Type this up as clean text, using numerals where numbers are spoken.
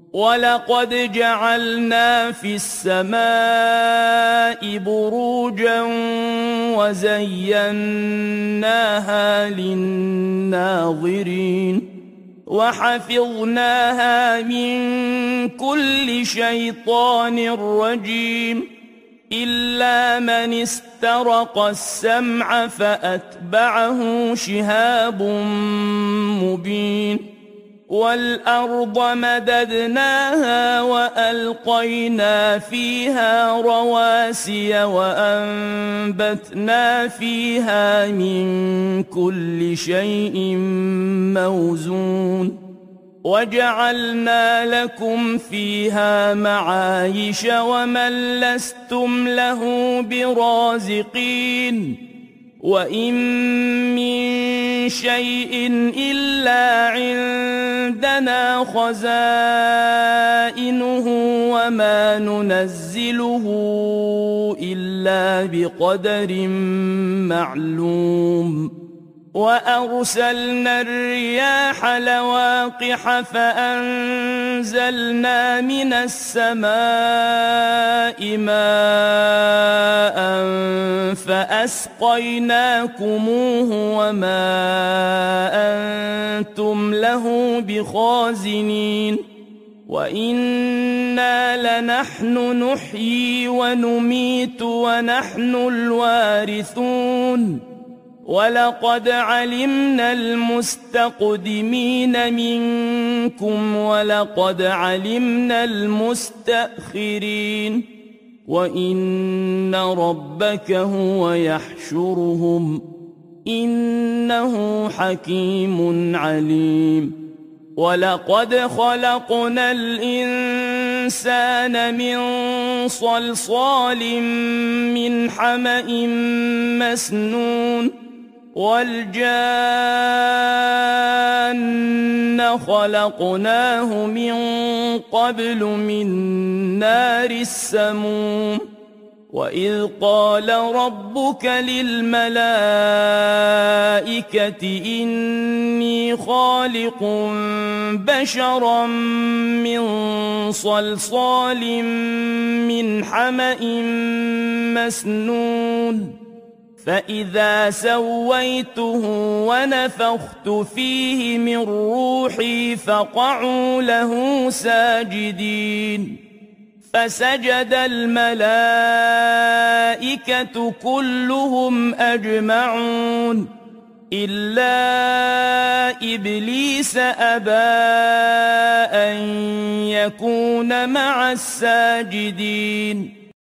ولقد جعلنا في السماء بروجا وزيناها للناظرين وحفظناها من كل شيطان رجيم إلا من استرق السمع فأتبعه شهاب مبين والأرض مددناها وألقينا فيها رواسي وأنبتنا فيها من كل شيء موزون وجعلنا لكم فيها معايش ومن لستم له برازقين وإن من شيء إلا عندنا خزائنه وما ننزله إلا بقدر معلوم وأرسلنا الرياح لواقح فأنزلنا من السماء ماء فأسقيناكموه وما أنتم له بخازنين وإنا لنحن نحيي ونميت ونحن الوارثون ولقد علمنا المستقدمين منكم ولقد علمنا المستأخرين وإن ربك هو يحشرهم إنه حكيم عليم ولقد خلقنا الإنسان من صلصال من حمأ مسنون والجان خلقناه من قبل من نار السموم وإذ قال ربك للملائكة إني خالق بشرا من صلصال من حمأ مسنون فإذا سويته ونفخت فيه من روحي فقعوا له ساجدين فسجد الملائكة كلهم أجمعون إلا إبليس أبى أن يكون مع الساجدين